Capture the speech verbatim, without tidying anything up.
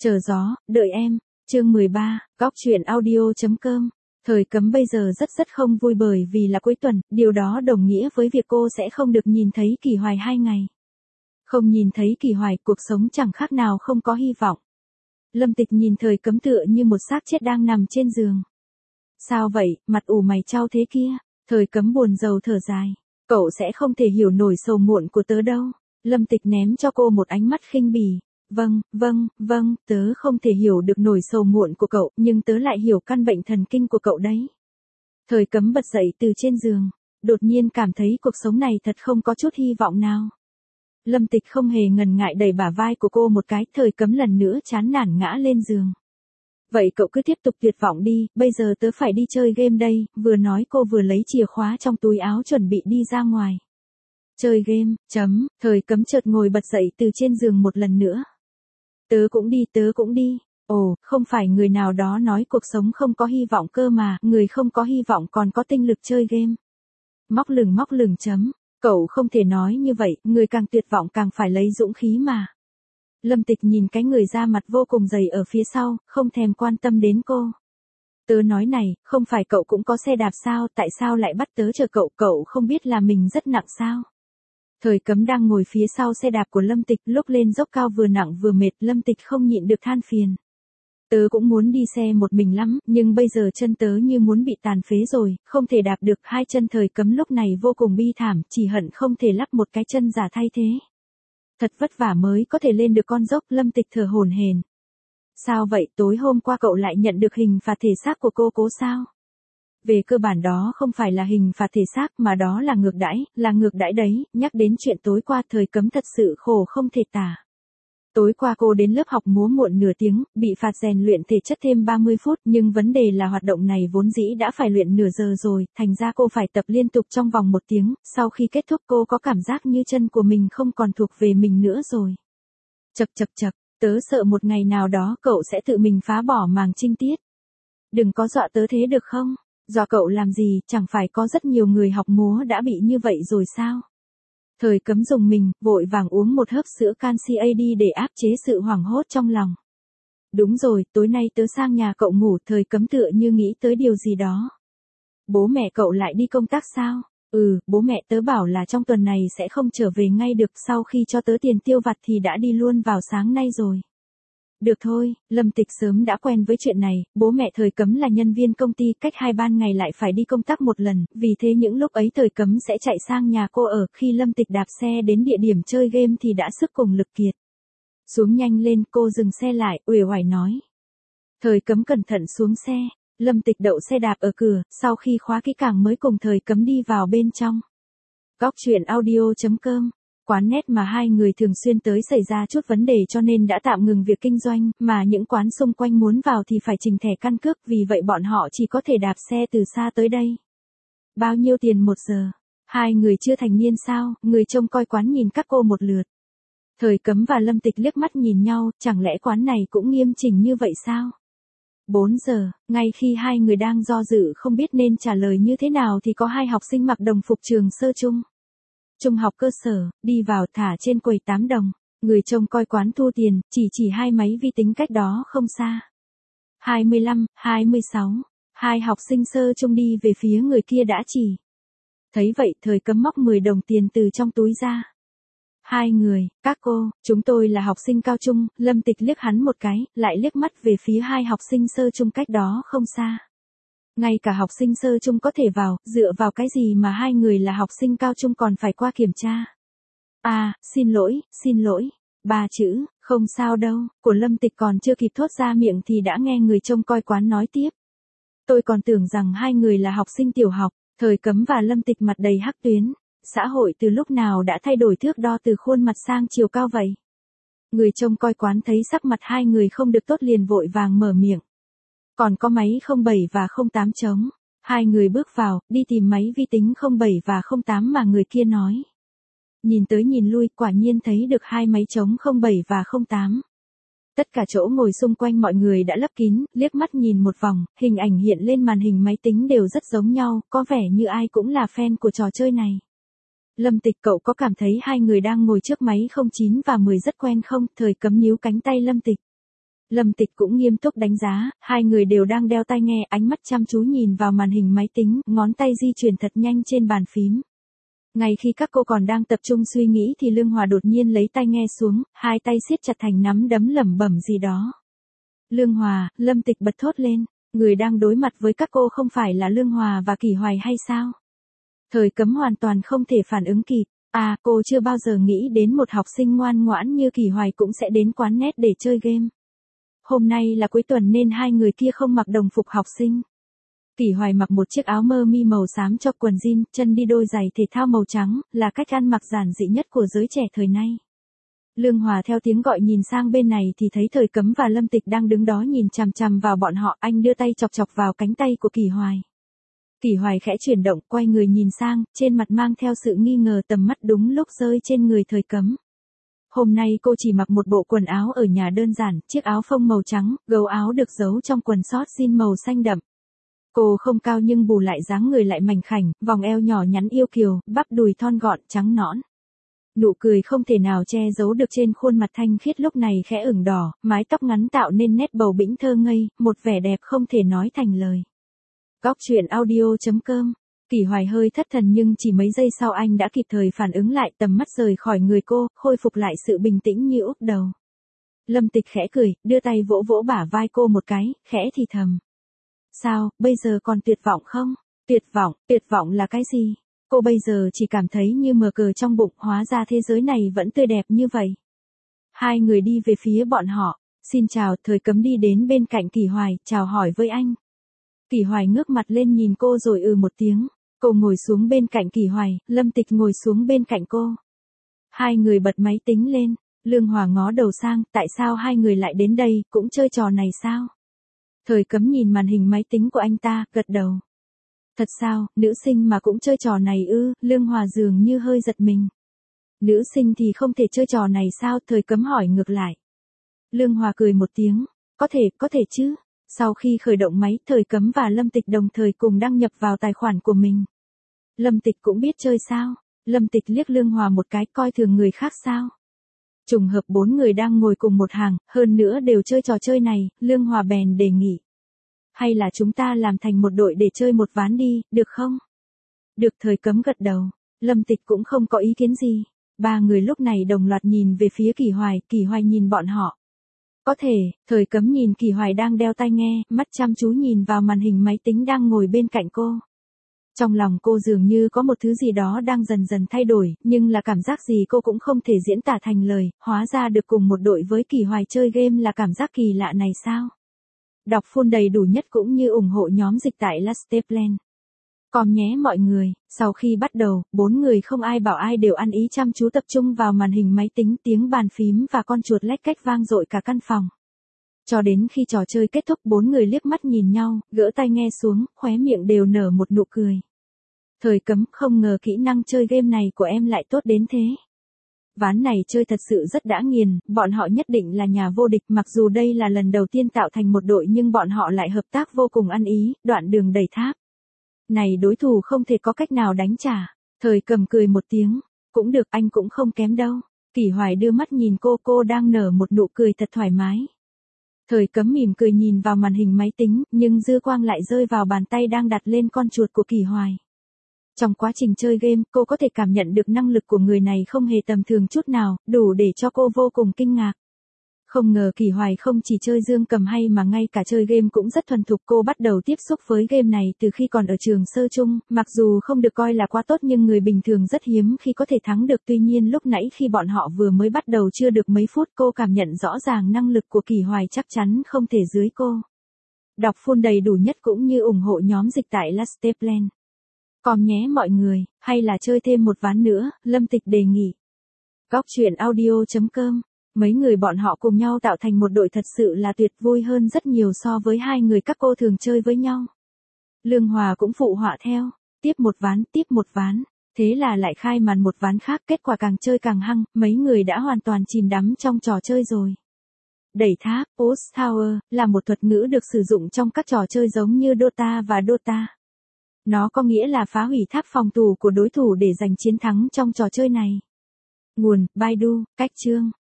Chờ gió, đợi em, chương mười ba, góc truyện audio.com. Thời cấm bây giờ rất rất không vui bởi vì là cuối tuần, điều đó đồng nghĩa với việc cô sẽ không được nhìn thấy Kỳ Hoài hai ngày. Không nhìn thấy Kỳ Hoài, cuộc sống chẳng khác nào không có hy vọng. Lâm Tịch nhìn Thời cấm tựa như một xác chết đang nằm trên giường. Sao vậy, mặt ủ mày chau thế kia? Thời cấm buồn rầu thở dài. Cậu sẽ không thể hiểu nổi sầu muộn của tớ đâu. Lâm Tịch ném cho cô một ánh mắt khinh bỉ. Vâng, vâng, vâng, tớ không thể hiểu được nỗi sầu muộn của cậu, nhưng tớ lại hiểu căn bệnh thần kinh của cậu đấy. Thời cấm bật dậy từ trên giường, đột nhiên cảm thấy cuộc sống này thật không có chút hy vọng nào. Lâm Tịch không hề ngần ngại đẩy bả vai của cô một cái, Thời cấm lần nữa chán nản ngã lên giường. Vậy cậu cứ tiếp tục tuyệt vọng đi, bây giờ tớ phải đi chơi game đây, vừa nói cô vừa lấy chìa khóa trong túi áo chuẩn bị đi ra ngoài. Chơi game, chấm, Thời cấm chợt ngồi bật dậy từ trên giường một lần nữa. Tớ cũng đi, tớ cũng đi. Ồ, không phải người nào đó nói cuộc sống không có hy vọng cơ mà, người không có hy vọng còn có tinh lực chơi game. Móc lửng móc lửng chấm. Cậu không thể nói như vậy, người càng tuyệt vọng càng phải lấy dũng khí mà. Lâm Tịch nhìn cái người da mặt vô cùng dày ở phía sau, không thèm quan tâm đến cô. Tớ nói này, không phải cậu cũng có xe đạp sao, tại sao lại bắt tớ chờ cậu, cậu không biết là mình rất nặng sao? Thời cấm đang ngồi phía sau xe đạp của Lâm Tịch, lúc lên dốc cao vừa nặng vừa mệt, Lâm Tịch không nhịn được than phiền. Tớ cũng muốn đi xe một mình lắm, nhưng bây giờ chân tớ như muốn bị tàn phế rồi, không thể đạp được. Hai chân Thời cấm lúc này vô cùng bi thảm, chỉ hận không thể lắp một cái chân giả thay thế. Thật vất vả mới có thể lên được con dốc, Lâm Tịch thở hổn hển. Sao vậy, tối hôm qua cậu lại nhận được hình phạt thể xác của cô cố sao? Về cơ bản đó không phải là hình phạt thể xác mà đó là ngược đãi, là ngược đãi đấy. Nhắc đến chuyện tối qua, Thời cấm thật sự khổ không thể tả. Tối qua cô đến lớp học múa muộn nửa tiếng, bị phạt rèn luyện thể chất thêm ba mươi phút, nhưng vấn đề là hoạt động này vốn dĩ đã phải luyện nửa giờ rồi, thành ra cô phải tập liên tục trong vòng một tiếng. Sau khi kết thúc cô có cảm giác như chân của mình không còn thuộc về mình nữa rồi. Chậc chậc chậc, tớ sợ một ngày nào đó cậu sẽ tự mình phá bỏ màng trinh tiết. Đừng có dọa tớ thế được không? Dọa cậu làm gì, chẳng phải có rất nhiều người học múa đã bị như vậy rồi sao? Thời cấm dùng mình, vội vàng uống một hớp sữa canxi a đê để áp chế sự hoảng hốt trong lòng. Đúng rồi, tối nay tớ sang nhà cậu ngủ. Thời cấm tựa như nghĩ tới điều gì đó. Bố mẹ cậu lại đi công tác sao? Ừ, bố mẹ tớ bảo là trong tuần này sẽ không trở về ngay được, sau khi cho tớ tiền tiêu vặt thì đã đi luôn vào sáng nay rồi. Được thôi, Lâm Tịch sớm đã quen với chuyện này, bố mẹ Thời cấm là nhân viên công ty, cách hai ban ngày lại phải đi công tác một lần, vì thế những lúc ấy Thời cấm sẽ chạy sang nhà cô ở, khi Lâm Tịch đạp xe đến địa điểm chơi game thì đã sức cùng lực kiệt. Xuống nhanh lên, cô dừng xe lại, uể oải nói. Thời cấm cẩn thận xuống xe, Lâm Tịch đậu xe đạp ở cửa, sau khi khóa kỹ càng mới cùng Thời cấm đi vào bên trong. Góc truyện audio.com. Quán net mà hai người thường xuyên tới xảy ra chút vấn đề cho nên đã tạm ngừng việc kinh doanh, mà những quán xung quanh muốn vào thì phải trình thẻ căn cước, vì vậy bọn họ chỉ có thể đạp xe từ xa tới đây. Bao nhiêu tiền một giờ? Hai người chưa thành niên sao? Người trông coi quán nhìn các cô một lượt. Thời cấm và Lâm Tịch liếc mắt nhìn nhau, chẳng lẽ quán này cũng nghiêm chỉnh như vậy sao? Bốn giờ, ngay khi hai người đang do dự không biết nên trả lời như thế nào thì có hai học sinh mặc đồng phục trường sơ trung. Trung học cơ sở, đi vào thả trên quầy tám đồng. Người trông coi quán thu tiền, chỉ chỉ hai máy vi tính cách đó không xa. hai mươi lăm, hai mươi sáu. Hai học sinh sơ trung đi về phía người kia đã chỉ. Thấy vậy, Thời cấm móc mười đồng tiền từ trong túi ra. Hai người, các cô, chúng tôi là học sinh cao trung. Lâm Tịch liếc hắn một cái, lại liếc mắt về phía hai học sinh sơ trung cách đó không xa. Ngay cả học sinh sơ trung có thể vào, dựa vào cái gì mà hai người là học sinh cao trung còn phải qua kiểm tra? À, xin lỗi, xin lỗi. Ba chữ, không sao đâu, của Lâm Tịch còn chưa kịp thốt ra miệng thì đã nghe người trông coi quán nói tiếp. Tôi còn tưởng rằng hai người là học sinh tiểu học. Thời cấm và Lâm Tịch mặt đầy hắc tuyến. Xã hội từ lúc nào đã thay đổi thước đo từ khuôn mặt sang chiều cao vậy? Người trông coi quán thấy sắc mặt hai người không được tốt liền vội vàng mở miệng. Còn có máy không bảy và không tám trống. Hai người bước vào, đi tìm máy vi tính không bảy và không tám mà người kia nói. Nhìn tới nhìn lui, quả nhiên thấy được hai máy trống không bảy và không tám. Tất cả chỗ ngồi xung quanh mọi người đã lấp kín, liếc mắt nhìn một vòng, hình ảnh hiện lên màn hình máy tính đều rất giống nhau, có vẻ như ai cũng là fan của trò chơi này. Lâm Tịch, cậu có cảm thấy hai người đang ngồi trước máy không chín và mười rất quen không? Thời cấm níu cánh tay Lâm Tịch. Lâm Tịch cũng nghiêm túc đánh giá, hai người đều đang đeo tai nghe, ánh mắt chăm chú nhìn vào màn hình máy tính, ngón tay di chuyển thật nhanh trên bàn phím. Ngay khi các cô còn đang tập trung suy nghĩ thì Lương Hòa đột nhiên lấy tai nghe xuống, hai tay siết chặt thành nắm đấm lẩm bẩm gì đó. Lương Hòa, Lâm Tịch bật thốt lên, người đang đối mặt với các cô không phải là Lương Hòa và Kỷ Hoài hay sao? Thời Cấm hoàn toàn không thể phản ứng kịp. À, cô chưa bao giờ nghĩ đến một học sinh ngoan ngoãn như Kỷ Hoài cũng sẽ đến quán net để chơi game. Hôm nay là cuối tuần nên hai người kia không mặc đồng phục học sinh. Kỷ Hoài mặc một chiếc áo mơ mi màu xám cho quần jean, chân đi đôi giày thể thao màu trắng, là cách ăn mặc giản dị nhất của giới trẻ thời nay. Lương Hòa theo tiếng gọi nhìn sang bên này thì thấy Thời Cấm và Lâm Tịch đang đứng đó nhìn chằm chằm vào bọn họ, anh đưa tay chọc chọc vào cánh tay của Kỷ Hoài. Kỷ Hoài khẽ chuyển động, quay người nhìn sang, trên mặt mang theo sự nghi ngờ, tầm mắt đúng lúc rơi trên người Thời Cấm. Hôm nay cô chỉ mặc một bộ quần áo ở nhà đơn giản, chiếc áo phông màu trắng, gấu áo được giấu trong quần sót jean màu xanh đậm. Cô không cao nhưng bù lại dáng người lại mảnh khảnh, vòng eo nhỏ nhắn yêu kiều, bắp đùi thon gọn, trắng nõn. Nụ cười không thể nào che giấu được trên khuôn mặt thanh khiết lúc này khẽ ửng đỏ, mái tóc ngắn tạo nên nét bầu bĩnh thơ ngây, một vẻ đẹp không thể nói thành lời. Góc truyện audio chấm com. Kỷ Hoài hơi thất thần nhưng chỉ mấy giây sau anh đã kịp thời phản ứng lại, tầm mắt rời khỏi người cô, khôi phục lại sự bình tĩnh như úp đầu. Lâm Tịch khẽ cười, đưa tay vỗ vỗ bả vai cô một cái, khẽ thì thầm. Sao, bây giờ còn tuyệt vọng không? Tuyệt vọng, tuyệt vọng là cái gì? Cô bây giờ chỉ cảm thấy như mờ cờ trong bụng, hóa ra thế giới này vẫn tươi đẹp như vậy. Hai người đi về phía bọn họ. Xin chào, Thời Cấm đi đến bên cạnh Kỷ Hoài, chào hỏi với anh. Kỷ Hoài ngước mặt lên nhìn cô rồi ừ một tiếng. Cô ngồi xuống bên cạnh Kỷ Hoài, Lâm Tịch ngồi xuống bên cạnh cô. Hai người bật máy tính lên, Lương Hòa ngó đầu sang, tại sao hai người lại đến đây, cũng chơi trò này sao? Thời Cấm nhìn màn hình máy tính của anh ta, gật đầu. Thật sao, nữ sinh mà cũng chơi trò này ư? Lương Hòa dường như hơi giật mình. Nữ sinh thì không thể chơi trò này sao? Thời Cấm hỏi ngược lại. Lương Hòa cười một tiếng, có thể, có thể chứ. Sau khi khởi động máy, Thời Cấm và Lâm Tịch đồng thời cùng đăng nhập vào tài khoản của mình. Lâm Tịch cũng biết chơi sao? Lâm Tịch liếc Lương Hòa một cái, coi thường người khác sao? Trùng hợp bốn người đang ngồi cùng một hàng, hơn nữa đều chơi trò chơi này, Lương Hòa bèn đề nghị. Hay là chúng ta làm thành một đội để chơi một ván đi, được không? Được. Thời Cấm gật đầu, Lâm Tịch cũng không có ý kiến gì. Ba người lúc này đồng loạt nhìn về phía Kỷ Hoài, Kỷ Hoài nhìn bọn họ. Có thể. Thời Cấm nhìn Kỷ Hoài đang đeo tai nghe, mắt chăm chú nhìn vào màn hình máy tính đang ngồi bên cạnh cô. Trong lòng cô dường như có một thứ gì đó đang dần dần thay đổi, nhưng là cảm giác gì cô cũng không thể diễn tả thành lời, hóa ra được cùng một đội với Kỷ Hoài chơi game là cảm giác kỳ lạ này sao? Đọc full đầy đủ nhất cũng như ủng hộ nhóm dịch tại Lasteplan. Còn nhé mọi người, sau khi bắt đầu, bốn người không ai bảo ai đều ăn ý chăm chú tập trung vào màn hình máy tính, tiếng bàn phím và con chuột lách cách vang dội cả căn phòng. Cho đến khi trò chơi kết thúc, bốn người liếc mắt nhìn nhau, gỡ tai nghe xuống, khóe miệng đều nở một nụ cười. Thời Cấm, không ngờ kỹ năng chơi game này của em lại tốt đến thế. Ván này chơi thật sự rất đã nghiền, bọn họ nhất định là nhà vô địch, mặc dù đây là lần đầu tiên tạo thành một đội nhưng bọn họ lại hợp tác vô cùng ăn ý, đoạn đường đẩy tháp. Này đối thủ không thể có cách nào đánh trả. Thời Cầm cười một tiếng, cũng được, anh cũng không kém đâu. Kỷ Hoài đưa mắt nhìn cô, cô đang nở một nụ cười thật thoải mái. Thời Cấm mỉm cười nhìn vào màn hình máy tính, nhưng dư quang lại rơi vào bàn tay đang đặt lên con chuột của Kỷ Hoài. Trong quá trình chơi game, cô có thể cảm nhận được năng lực của người này không hề tầm thường chút nào, đủ để cho cô vô cùng kinh ngạc. Không ngờ Kỷ Hoài không chỉ chơi dương cầm hay mà ngay cả chơi game cũng rất thuần thục. Cô bắt đầu tiếp xúc với game này từ khi còn ở trường sơ chung, mặc dù không được coi là quá tốt nhưng người bình thường rất hiếm khi có thể thắng được. Tuy nhiên lúc nãy khi bọn họ vừa mới bắt đầu chưa được mấy phút, cô cảm nhận rõ ràng năng lực của Kỷ Hoài chắc chắn không thể dưới cô. Đọc full đầy đủ nhất cũng như ủng hộ nhóm dịch tại Lasteplan. Còn nhé mọi người, hay là chơi thêm một ván nữa, Lâm Tịch đề nghị. Góc truyện audio chấm com. Mấy người bọn họ cùng nhau tạo thành một đội thật sự là tuyệt, vui hơn rất nhiều so với hai người các cô thường chơi với nhau. Lương Hòa cũng phụ họa theo, tiếp một ván, tiếp một ván. Thế là lại khai màn một ván khác, kết quả càng chơi càng hăng, mấy người đã hoàn toàn chìm đắm trong trò chơi rồi. Đẩy tháp, Post Tower, là một thuật ngữ được sử dụng trong các trò chơi giống như Dota và Dota. Nó có nghĩa là phá hủy tháp phòng thủ của đối thủ để giành chiến thắng trong trò chơi này. Nguồn, Baidu, cách chương.